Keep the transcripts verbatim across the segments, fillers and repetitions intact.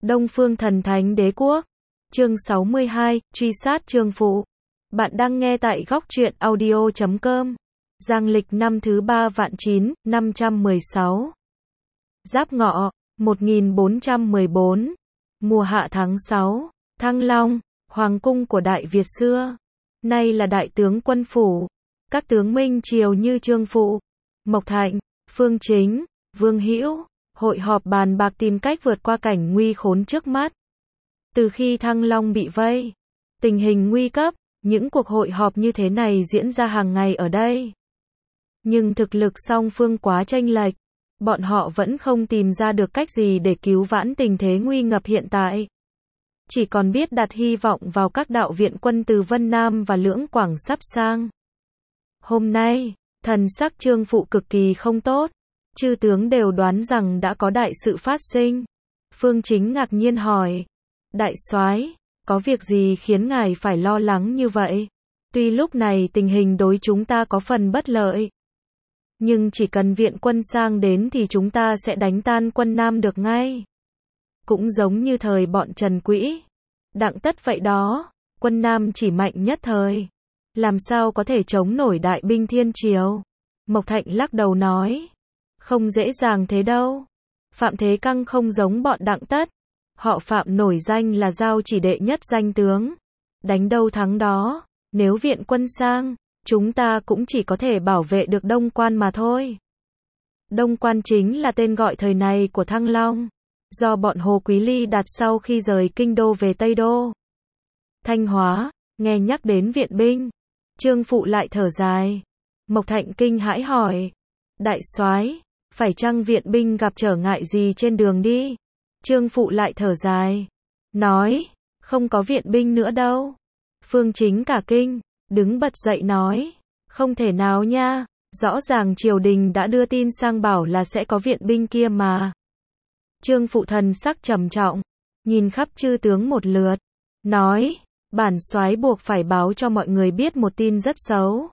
Đông Phương Thần Thánh Đế Quốc. Chương sáu mươi hai, truy sát Trương Phụ. Bạn đang nghe tại góc truyện audio chấm com. Giang lịch năm thứ ba vạn chín, năm trăm mười sáu. Giáp Ngọ, một nghìn bốn trăm mười bốn. Mùa hạ tháng sáu. Thăng Long, hoàng cung của Đại Việt xưa. Nay là Đại tướng quân phủ. Các tướng Minh Triều như Trương Phụ, Mộc Thạnh, Phương Chính, Vương Hữu hội họp bàn bạc tìm cách vượt qua cảnh nguy khốn trước mắt. Từ khi Thăng Long bị vây, tình hình nguy cấp, những cuộc hội họp như thế này diễn ra hàng ngày ở đây. Nhưng thực lực song phương quá chênh lệch, bọn họ vẫn không tìm ra được cách gì để cứu vãn tình thế nguy ngập hiện tại. Chỉ còn biết đặt hy vọng vào các đạo viện quân từ Vân Nam và Lưỡng Quảng sắp sang. Hôm nay, thần sắc Trương Phụ cực kỳ không tốt. Chư tướng đều đoán rằng đã có đại sự phát sinh. Phương Chính ngạc nhiên hỏi: Đại soái, có việc gì khiến ngài phải lo lắng như vậy? Tuy lúc này tình hình đối chúng ta có phần bất lợi, nhưng chỉ cần viện quân sang đến thì chúng ta sẽ đánh tan quân Nam được ngay. Cũng giống như thời bọn Trần Quỹ, Đặng Tất vậy đó, quân Nam chỉ mạnh nhất thời, làm sao có thể chống nổi đại binh Thiên Triều? Mộc Thạnh lắc đầu nói: Không dễ dàng thế đâu. Phạm Thế Căng không giống bọn Đặng Tất. Họ Phạm nổi danh là giao chỉ đệ nhất danh tướng. Đánh đâu thắng đó. Nếu viện quân sang, chúng ta cũng chỉ có thể bảo vệ được Đông Quan mà thôi. Đông Quan chính là tên gọi thời này của Thăng Long, do bọn Hồ Quý Ly đặt sau khi rời Kinh Đô về Tây Đô. Thanh Hóa, nghe nhắc đến viện binh, Trương Phụ lại thở dài. Mộc Thạnh kinh hãi hỏi: Đại soái, phải chăng viện binh gặp trở ngại gì trên đường đi? Trương Phụ lại thở dài, nói: Không có viện binh nữa đâu. Phương Chính cả kinh, đứng bật dậy nói: Không thể nào nha, rõ ràng triều đình đã đưa tin sang bảo là sẽ có viện binh kia mà. Trương Phụ thần sắc trầm trọng, nhìn khắp chư tướng một lượt, nói: Bản soái buộc phải báo cho mọi người biết một tin rất xấu.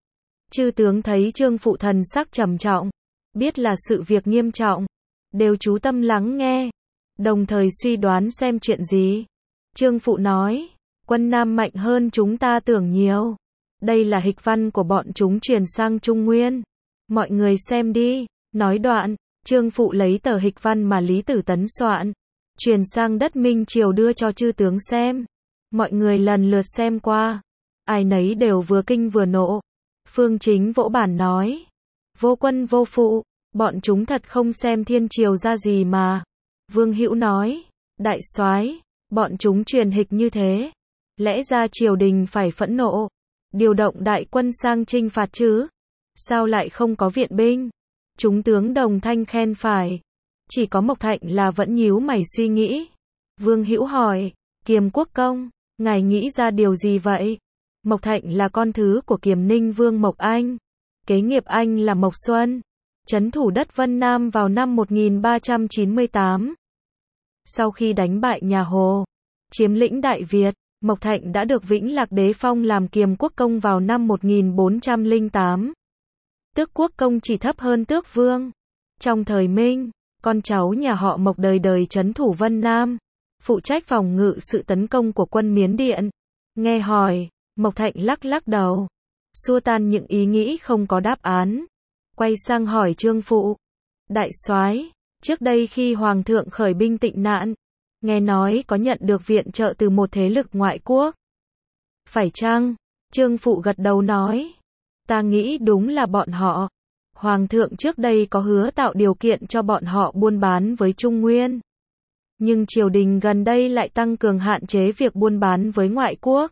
Chư tướng thấy Trương Phụ thần sắc trầm trọng, biết là sự việc nghiêm trọng, đều chú tâm lắng nghe, đồng thời suy đoán xem chuyện gì. Trương Phụ nói: Quân Nam mạnh hơn chúng ta tưởng nhiều. Đây là hịch văn của bọn chúng truyền sang Trung Nguyên. Mọi người xem đi. Nói đoạn, Trương Phụ lấy tờ hịch văn mà Lý Tử Tấn soạn, truyền sang đất Minh Triều đưa cho chư tướng xem. Mọi người lần lượt xem qua, ai nấy đều vừa kinh vừa nộ. Phương Chính vỗ bản nói: Vô quân vô phụ, bọn chúng thật không xem Thiên Triều ra gì mà. Vương Hữu nói: Đại soái, bọn chúng truyền hịch như thế, lẽ ra triều đình phải phẫn nộ, điều động đại quân sang chinh phạt chứ, sao lại không có viện binh? Chúng tướng đồng thanh khen phải. Chỉ có Mộc Thạnh là vẫn nhíu mày suy nghĩ. Vương Hữu hỏi: Kiềm Quốc công, ngài nghĩ ra điều gì vậy? Mộc Thạnh là con thứ của Kiềm Ninh Vương Mộc Anh, kế nghiệp anh là Mộc Xuân, trấn thủ đất Vân Nam vào năm một nghìn ba trăm chín mươi tám. Sau khi đánh bại nhà Hồ, chiếm lĩnh Đại Việt, Mộc Thạnh đã được Vĩnh Lạc Đế phong làm Kiềm Quốc công vào năm một nghìn bốn trăm lẻ tám. Tước quốc công chỉ thấp hơn tước vương. Trong thời Minh, con cháu nhà họ Mộc đời đời trấn thủ Vân Nam, phụ trách phòng ngự sự tấn công của quân Miến Điện. Nghe hỏi, Mộc Thạnh lắc lắc đầu, xua tan những ý nghĩ không có đáp án. Quay sang hỏi Trương Phụ: Đại soái, trước đây khi Hoàng thượng khởi binh tịnh nạn, nghe nói có nhận được viện trợ từ một thế lực ngoại quốc. Phải chăng? Trương Phụ gật đầu nói: Ta nghĩ đúng là bọn họ. Hoàng thượng trước đây có hứa tạo điều kiện cho bọn họ buôn bán với Trung Nguyên. Nhưng triều đình gần đây lại tăng cường hạn chế việc buôn bán với ngoại quốc.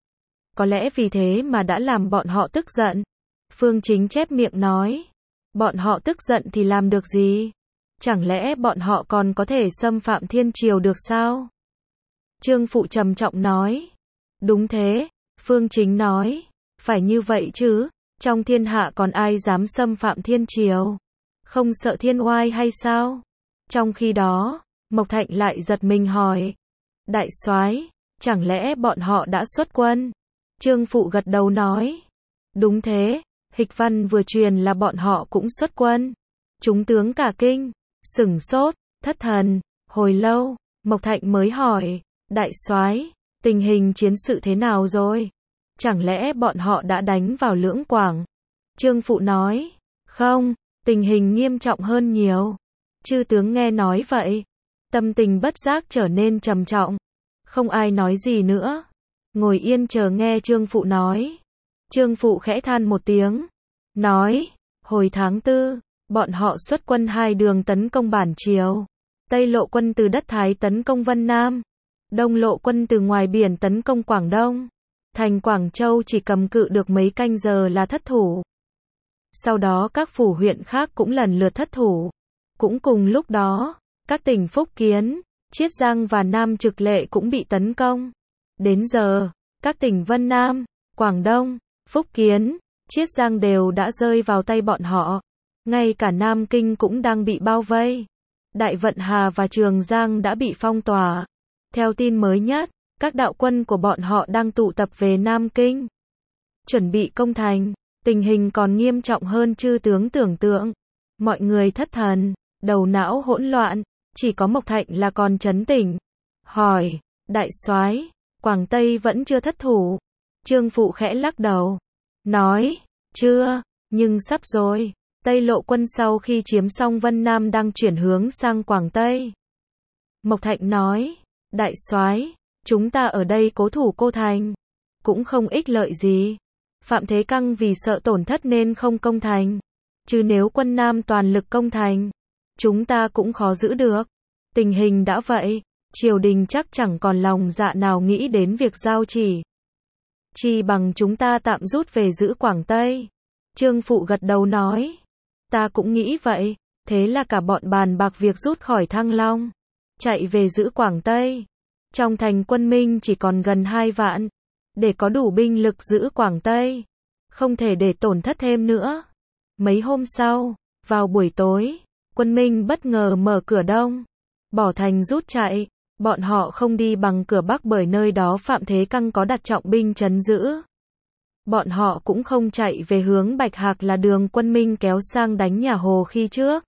Có lẽ vì thế mà đã làm bọn họ tức giận. Phương Chính chép miệng nói: Bọn họ tức giận thì làm được gì? Chẳng lẽ bọn họ còn có thể xâm phạm Thiên Triều được sao? Trương Phụ trầm trọng nói: Đúng thế. Phương Chính nói: Phải như vậy chứ, trong thiên hạ còn ai dám xâm phạm Thiên Triều? Không sợ thiên oai hay sao? Trong khi đó, Mộc Thạnh lại giật mình hỏi: Đại soái, chẳng lẽ bọn họ đã xuất quân? Trương Phụ gật đầu nói: Đúng thế, hịch văn vừa truyền là bọn họ cũng xuất quân. Chúng tướng cả kinh, sửng sốt, thất thần, hồi lâu, Mộc Thạnh mới hỏi, đại soái, tình hình chiến sự thế nào rồi? Chẳng lẽ bọn họ đã đánh vào Lưỡng Quảng? Trương Phụ nói, không, tình hình nghiêm trọng hơn nhiều. Chư tướng nghe nói vậy, tâm tình bất giác trở nên trầm trọng. Không ai nói gì nữa, ngồi yên chờ nghe Trương Phụ nói. Trương Phụ khẽ than một tiếng, nói, hồi tháng tư, bọn họ xuất quân hai đường tấn công Bản Triều. Tây lộ quân từ đất Thái tấn công Vân Nam, Đông lộ quân từ ngoài biển tấn công Quảng Đông. Thành Quảng Châu chỉ cầm cự được mấy canh giờ là thất thủ. Sau đó các phủ huyện khác cũng lần lượt thất thủ. Cũng cùng lúc đó, các tỉnh Phúc Kiến, Chiết Giang và Nam Trực Lệ cũng bị tấn công. Đến giờ, các tỉnh Vân Nam, Quảng Đông, Phúc Kiến, Chiết Giang đều đã rơi vào tay bọn họ. Ngay cả Nam Kinh cũng đang bị bao vây. Đại Vận Hà và Trường Giang đã bị phong tỏa. Theo tin mới nhất, các đạo quân của bọn họ đang tụ tập về Nam Kinh, chuẩn bị công thành. Tình hình còn nghiêm trọng hơn chư tướng tưởng tượng. Mọi người thất thần, đầu não hỗn loạn, chỉ có Mộc Thạnh là còn trấn tĩnh. Hỏi, đại soái, Quảng Tây vẫn chưa thất thủ? Trương Phụ khẽ lắc đầu, nói, chưa, nhưng sắp rồi. Tây lộ quân sau khi chiếm xong Vân Nam đang chuyển hướng sang Quảng Tây. Mộc Thạnh nói, đại soái, chúng ta ở đây cố thủ Cô Thành, cũng không ích lợi gì. Phạm Thế Căng vì sợ tổn thất nên không công thành. Chứ nếu quân Nam toàn lực công thành, chúng ta cũng khó giữ được. Tình hình đã vậy, triều đình chắc chẳng còn lòng dạ nào nghĩ đến việc giao chỉ. Chỉ bằng chúng ta tạm rút về giữ Quảng Tây. Trương Phụ gật đầu nói, ta cũng nghĩ vậy. Thế là cả bọn bàn bạc việc rút khỏi Thăng Long, chạy về giữ Quảng Tây. Trong thành quân Minh chỉ còn gần hai vạn, để có đủ binh lực giữ Quảng Tây, không thể để tổn thất thêm nữa. Mấy hôm sau, vào buổi tối, quân Minh bất ngờ mở cửa Đông, bỏ thành rút chạy. Bọn họ không đi bằng cửa Bắc bởi nơi đó Phạm Thế Căng có đặt trọng binh trấn giữ. Bọn họ cũng không chạy về hướng Bạch Hạc là đường quân Minh kéo sang đánh nhà Hồ khi trước,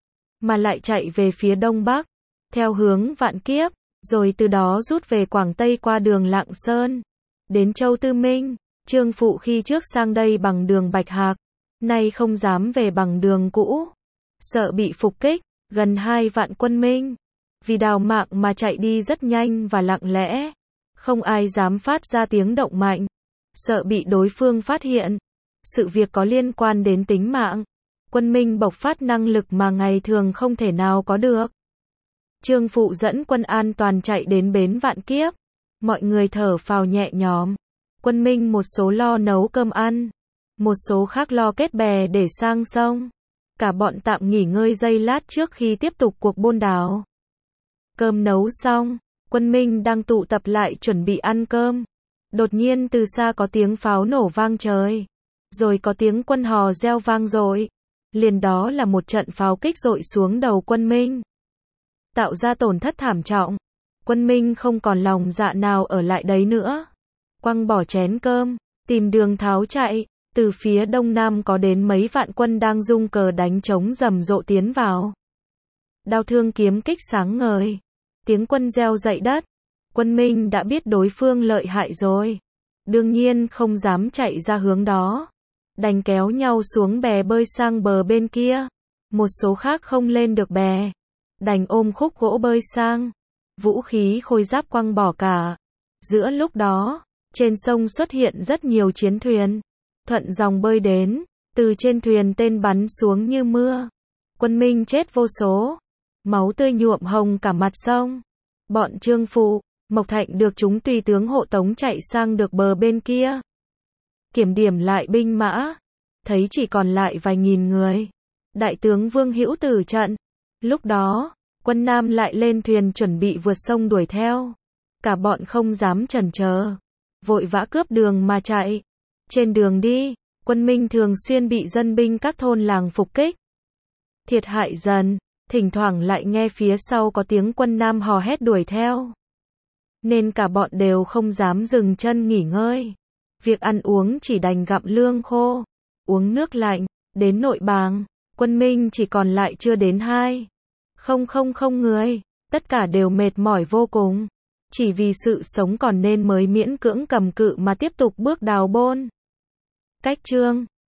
mà lại chạy về phía Đông Bắc, theo hướng Vạn Kiếp, rồi từ đó rút về Quảng Tây qua đường Lạng Sơn, đến Châu Tư Minh. Trương Phụ khi trước sang đây bằng đường Bạch Hạc, nay không dám về bằng đường cũ, sợ bị phục kích. Gần hai vạn quân Minh, vì đào mạng mà chạy đi rất nhanh và lặng lẽ, không ai dám phát ra tiếng động mạnh, sợ bị đối phương phát hiện. Sự việc có liên quan đến tính mạng, quân Minh bộc phát năng lực mà ngày thường không thể nào có được. Trương Phụ dẫn quân an toàn chạy đến bến Vạn Kiếp, mọi người thở phào nhẹ nhõm. Quân Minh một số lo nấu cơm ăn, một số khác lo kết bè để sang sông. Cả bọn tạm nghỉ ngơi giây lát trước khi tiếp tục cuộc buôn đảo. Cơm nấu xong, quân Minh đang tụ tập lại chuẩn bị ăn cơm. Đột nhiên từ xa có tiếng pháo nổ vang trời, rồi có tiếng quân hò reo vang dội. Liền đó là một trận pháo kích dội xuống đầu quân Minh, tạo ra tổn thất thảm trọng. Quân Minh không còn lòng dạ nào ở lại đấy nữa, quăng bỏ chén cơm, tìm đường tháo chạy. Từ phía đông nam có đến mấy vạn quân đang rung cờ đánh trống rầm rộ tiến vào. Đao thương kiếm kích sáng ngời, tiếng quân reo dậy đất. Quân Minh đã biết đối phương lợi hại rồi, đương nhiên không dám chạy ra hướng đó, đành kéo nhau xuống bè bơi sang bờ bên kia. Một số khác không lên được bè, đành ôm khúc gỗ bơi sang, vũ khí khôi giáp quăng bỏ cả. Giữa lúc đó, trên sông xuất hiện rất nhiều chiến thuyền, thuận dòng bơi đến, từ trên thuyền tên bắn xuống như mưa. Quân Minh chết vô số, máu tươi nhuộm hồng cả mặt sông. Bọn Trương Phụ, Mộc Thạnh được chúng tùy tướng hộ tống chạy sang được bờ bên kia. Kiểm điểm lại binh mã, thấy chỉ còn lại vài nghìn người. Đại tướng Vương Hữu tử trận. Lúc đó, quân Nam lại lên thuyền chuẩn bị vượt sông đuổi theo. Cả bọn không dám chần chờ, vội vã cướp đường mà chạy. Trên đường đi, quân Minh thường xuyên bị dân binh các thôn làng phục kích, thiệt hại dần. Thỉnh thoảng lại nghe phía sau có tiếng quân Nam hò hét đuổi theo, nên cả bọn đều không dám dừng chân nghỉ ngơi. Việc ăn uống chỉ đành gặm lương khô, uống nước lạnh. Đến Nội Bàng, quân Minh chỉ còn lại chưa đến hai không không không người. Tất cả đều mệt mỏi vô cùng. Chỉ vì sự sống còn nên mới miễn cưỡng cầm cự mà tiếp tục bước đào bôn. Cách chương